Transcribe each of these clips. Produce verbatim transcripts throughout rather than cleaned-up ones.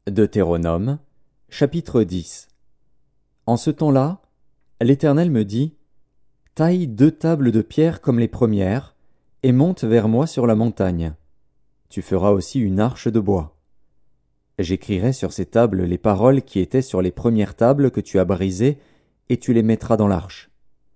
Deutéronome, chapitre dix. En ce temps-là, l'Éternel me dit, « Taille deux tables de pierre comme les premières, et monte vers moi sur la montagne. Tu feras aussi une arche de bois. J'écrirai sur ces tables les paroles qui étaient sur les premières tables que tu as brisées, et tu les mettras dans l'arche. »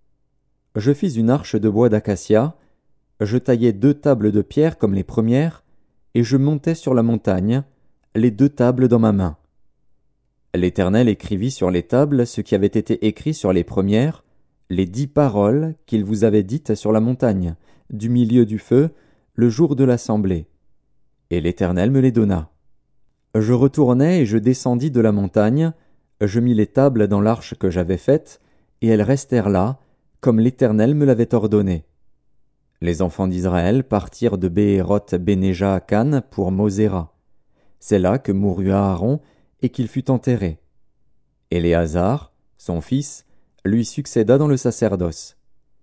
Je fis une arche de bois d'acacia, je taillai deux tables de pierre comme les premières, et je montai sur la montagne, les deux tables dans ma main. L'Éternel écrivit sur les tables ce qui avait été écrit sur les premières, les dix paroles qu'il vous avait dites sur la montagne, du milieu du feu, le jour de l'assemblée. Et l'Éternel me les donna. Je retournai et je descendis de la montagne, je mis les tables dans l'arche que j'avais faite, et elles restèrent là, comme l'Éternel me l'avait ordonné. Les enfants d'Israël partirent de Béhéroth Bénéja à Cannes pour Moséra. C'est là que mourut Aaron et qu'il fut enterré. Éléazar, son fils, lui succéda dans le sacerdoce.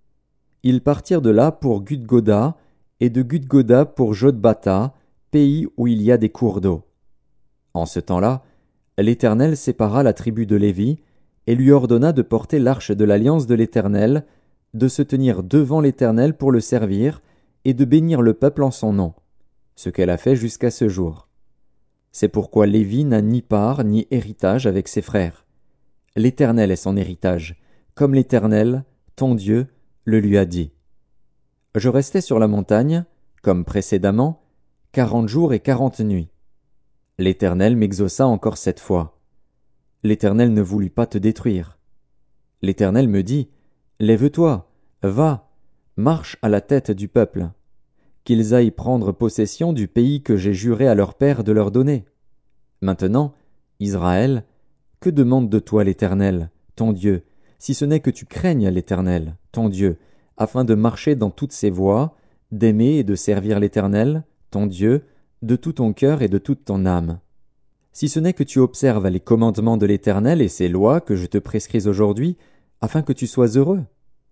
Ils partirent de là pour Gudgoda, et de Gudgoda pour Jotbata, pays où il y a des cours d'eau. En ce temps-là, l'Éternel sépara la tribu de Lévi, et lui ordonna de porter l'arche de l'alliance de l'Éternel, de se tenir devant l'Éternel pour le servir, et de bénir le peuple en son nom, ce qu'elle a fait jusqu'à ce jour. C'est pourquoi Lévi n'a ni part ni héritage avec ses frères. L'Éternel est son héritage, comme l'Éternel, ton Dieu, le lui a dit. Je restai sur la montagne, comme précédemment, quarante jours et quarante nuits. L'Éternel m'exauça encore cette fois. L'Éternel ne voulut pas te détruire. L'Éternel me dit, « Lève-toi, va, marche à la tête du peuple. » qu'ils aillent prendre possession du pays que j'ai juré à leur père de leur donner. Maintenant, Israël, que demande de toi l'Éternel, ton Dieu, si ce n'est que tu craignes l'Éternel, ton Dieu, afin de marcher dans toutes ses voies, d'aimer et de servir l'Éternel, ton Dieu, de tout ton cœur et de toute ton âme. Si ce n'est que tu observes les commandements de l'Éternel et ses lois que je te prescris aujourd'hui, afin que tu sois heureux.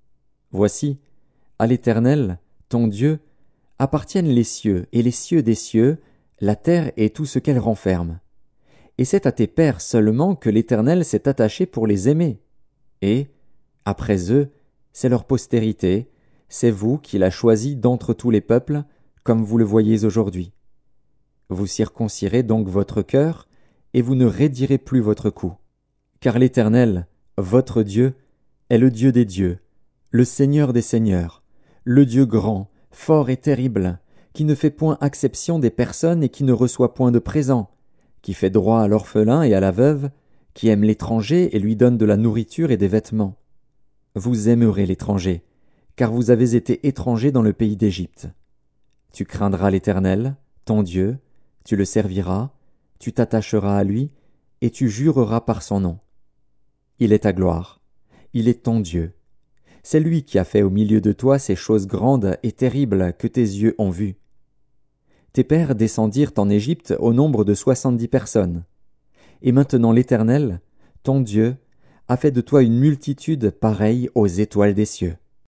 Voici, à l'Éternel, ton Dieu, appartiennent les cieux et les cieux des cieux, la terre et tout ce qu'elle renferme. Et c'est à tes pères seulement que l'Éternel s'est attaché pour les aimer. Et, après eux, c'est leur postérité, c'est vous qu'il a choisi d'entre tous les peuples, comme vous le voyez aujourd'hui. Vous circoncirez donc votre cœur, et vous ne raidirez plus votre cou. Car l'Éternel, votre Dieu, est le Dieu des dieux, le Seigneur des seigneurs, le Dieu grand, fort et terrible, qui ne fait point acception des personnes et qui ne reçoit point de présent, qui fait droit à l'orphelin et à la veuve, qui aime l'étranger et lui donne de la nourriture et des vêtements. Vous aimerez l'étranger, car vous avez été étrangers dans le pays d'Égypte. Tu craindras l'Éternel, ton Dieu, tu le serviras, tu t'attacheras à lui, et tu jureras par son nom. Il est ta gloire, il est ton Dieu. C'est lui qui a fait au milieu de toi ces choses grandes et terribles que tes yeux ont vues. Tes pères descendirent en Égypte au nombre de soixante-dix personnes. Et maintenant l'Éternel, ton Dieu, a fait de toi une multitude pareille aux étoiles des cieux.